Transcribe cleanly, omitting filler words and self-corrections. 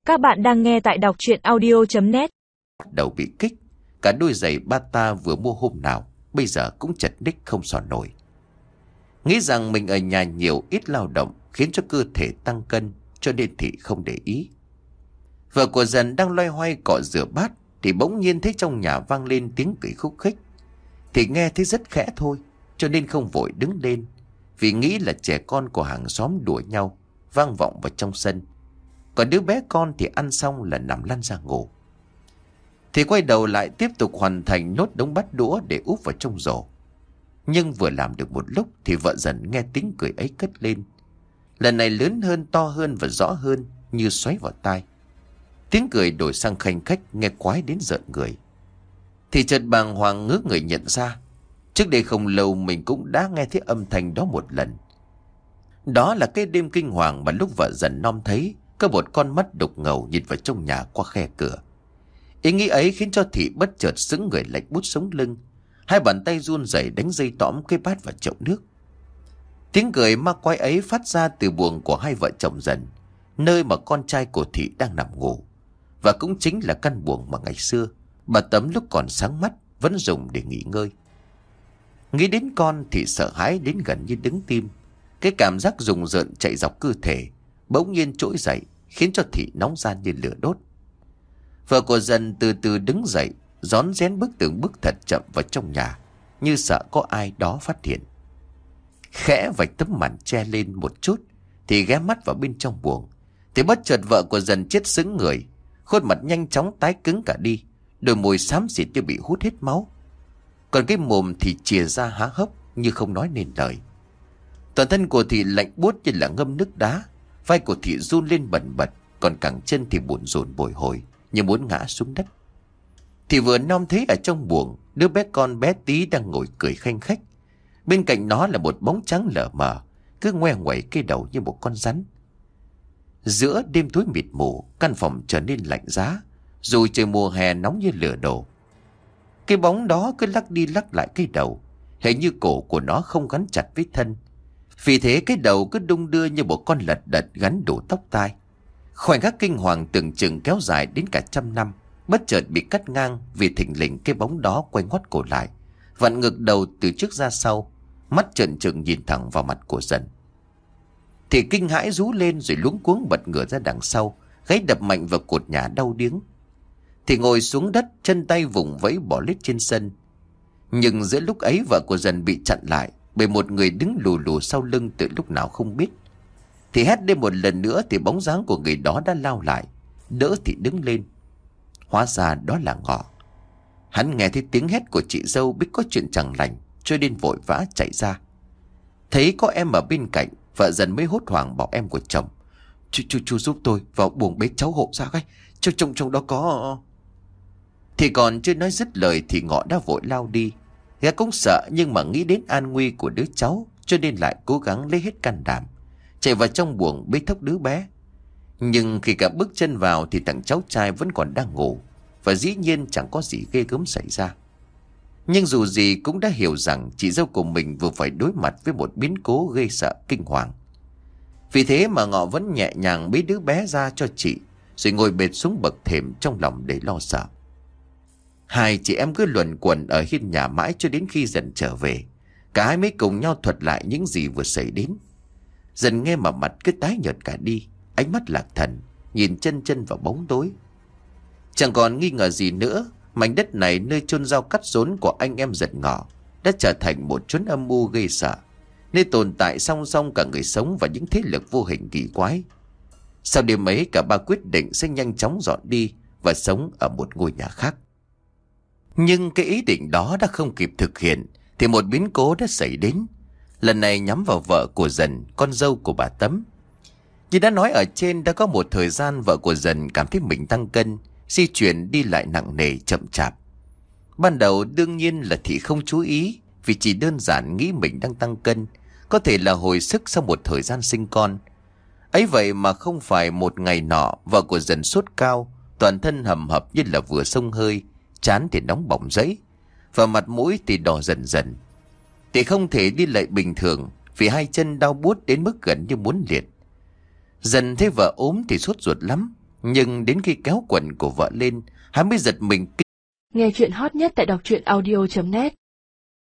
Các bạn đang nghe tại đọc truyện audio.net. Đầu bị kích, cả đôi giày bata vừa mua hôm nào bây giờ cũng chật ních không sò nổi. Nghĩ rằng mình ở nhà nhiều ít lao động khiến cho cơ thể tăng cân, cho nên Thị không để ý. Vợ của Dần đang loay hoay cọ rửa bát thì bỗng nhiên thấy trong nhà vang lên tiếng cười khúc khích. Thì nghe thấy rất khẽ thôi, cho nên không vội đứng lên, vì nghĩ là trẻ con của hàng xóm đùa nhau vang vọng vào trong sân. Còn đứa bé con thì ăn xong là nằm lăn ra ngủ. Thì quay đầu lại tiếp tục hoàn thành nốt đống bát đũa để úp vào trong rổ. Nhưng vừa làm được một lúc thì vợ Dần nghe tiếng cười ấy cất lên. Lần này lớn hơn, to hơn và rõ hơn, như xoáy vào tai. Tiếng cười đổi sang khanh khách, nghe quái đến rợn người. Thì chợt bàng hoàng ngước người nhận ra, trước đây không lâu mình cũng đã nghe thấy âm thanh đó một lần. Đó là cái đêm kinh hoàng mà lúc vợ Dần nom thấy có một con mắt đục ngầu nhìn vào trong nhà qua khe cửa. Ý nghĩ ấy khiến cho Thị bất chợt sững người lạnh buốt sống lưng. Hai bàn tay run rẩy đánh dây tõm cái bát vào chậu nước. Tiếng cười ma quái ấy phát ra từ buồng của hai vợ chồng Dần, nơi mà con trai của Thị đang nằm ngủ. Và cũng chính là căn buồng mà ngày xưa bà Tấm lúc còn sáng mắt vẫn dùng để nghỉ ngơi. Nghĩ đến con thì sợ hãi đến gần như đứng tim. Cái cảm giác rùng rợn chạy dọc cơ thể bỗng nhiên trỗi dậy, khiến cho Thị nóng gian như lửa đốt. Vợ của Dần từ từ đứng dậy, rón rén bước từng bước thật chậm vào trong nhà, như sợ có ai đó phát hiện. Khẽ vạch tấm màn che lên một chút thì ghé mắt vào bên trong buồng, thì bất chợt vợ của Dần chết sững người, khuôn mặt nhanh chóng tái cứng cả đi, đôi môi xám xịt như bị hút hết máu. Còn cái mồm thì chìa ra há hốc như không nói nên lời. Toàn thân của Thị lạnh buốt như là ngâm nước đá, vai của Thị run lên bần bật, còn cẳng chân thì bủn rủn bồi hồi như muốn ngã xuống đất. Thì vừa nom thấy ở trong buồng đứa bé con bé tí đang ngồi cười khanh khách. Bên cạnh nó là một bóng trắng lờ mờ, cứ ngoe ngoẩy cái đầu như một con rắn. Giữa đêm tối mịt mù, căn phòng trở nên lạnh giá, dù trời mùa hè nóng như lửa đổ. Cái bóng đó cứ lắc đi lắc lại cái đầu, hình như cổ của nó không gắn chặt với thân. Vì thế cái đầu cứ đung đưa như một con lật đật gắn đủ tóc tai. Khoảnh khắc kinh hoàng tưởng chừng kéo dài đến cả 100 năm, bất chợt bị cắt ngang vì thình lình cái bóng đó quay ngoắt cổ lại, vặn ngược đầu từ trước ra sau, mắt trợn trừng nhìn thẳng vào mặt của Dần. Thì kinh hãi rú lên rồi luống cuống bật ngửa ra đằng sau, gáy đập mạnh vào cột nhà đau điếng. Thì ngồi xuống đất, chân tay vùng vẫy bỏ lết trên sân. Nhưng giữa lúc ấy vợ của Dần bị chặn lại bởi một người đứng lù lù sau lưng từ lúc nào không biết. Thì hét lên một lần nữa thì bóng dáng của người đó đã lao lại, đỡ Thị đứng lên. Hóa ra đó là Ngọ. Hắn nghe thấy tiếng hét của chị dâu, biết có chuyện chẳng lành, cho nên vội vã chạy ra. Thấy có em ở bên cạnh, vợ Dần mới hốt hoảng bảo em của chồng: Chú giúp tôi vào buồng bế cháu hộ ra cái, trong đó có... Thì còn chưa nói dứt lời thì Ngọ đã vội lao đi. Gã cũng sợ nhưng mà nghĩ đến an nguy của đứa cháu, cho nên lại cố gắng lấy hết can đảm chạy vào trong buồng bế thốc đứa bé. Nhưng khi cả bước chân vào thì thằng cháu trai vẫn còn đang ngủ, và dĩ nhiên chẳng có gì ghê gớm xảy ra. Nhưng dù gì cũng đã hiểu rằng chị dâu của mình vừa phải đối mặt với một biến cố gây sợ kinh hoàng. Vì thế mà Ngọ vẫn nhẹ nhàng bế đứa bé ra cho chị, rồi ngồi bệt xuống bậc thềm trong lòng đầy lo sợ. Hai chị em cứ luẩn quẩn ở hiên nhà mãi cho đến khi Dần trở về. Cả hai mới cùng nhau thuật lại những gì vừa xảy đến. Dần nghe mà mặt cứ tái nhợt cả đi, ánh mắt lạc thần, nhìn chân vào bóng tối. Chẳng còn nghi ngờ gì nữa, mảnh đất này nơi chôn rau cắt rốn của anh em Dần Ngọ đã trở thành một chốn âm u gây sợ, nơi tồn tại song song cả người sống và những thế lực vô hình kỳ quái. Sau đêm ấy, cả ba quyết định sẽ nhanh chóng dọn đi và sống ở một ngôi nhà khác. Nhưng cái ý định đó đã không kịp thực hiện thì một biến cố đã xảy đến. Lần này nhắm vào vợ của Dần, con dâu của bà Tấm. Như đã nói ở trên, đã có một thời gian vợ của Dần cảm thấy mình tăng cân, di chuyển đi lại nặng nề chậm chạp. Ban đầu đương nhiên là Thị không chú ý, vì chỉ đơn giản nghĩ mình đang tăng cân, có thể là hồi sức sau một thời gian sinh con. Ấy vậy mà không phải một ngày nọ, vợ của Dần sốt cao, toàn thân hầm hập như là vừa xông hơi, trán thì nóng bỏng rẫy, và mặt mũi thì đỏ dần dần. Thì không thể đi lại bình thường, vì hai chân đau buốt đến mức gần như muốn liệt. Dần thấy vợ ốm thì sốt ruột lắm, Nhưng đến khi kéo quần của vợ lên, hắn mới giật mình. Nghe chuyện hot nhất tại đọc truyện audio.net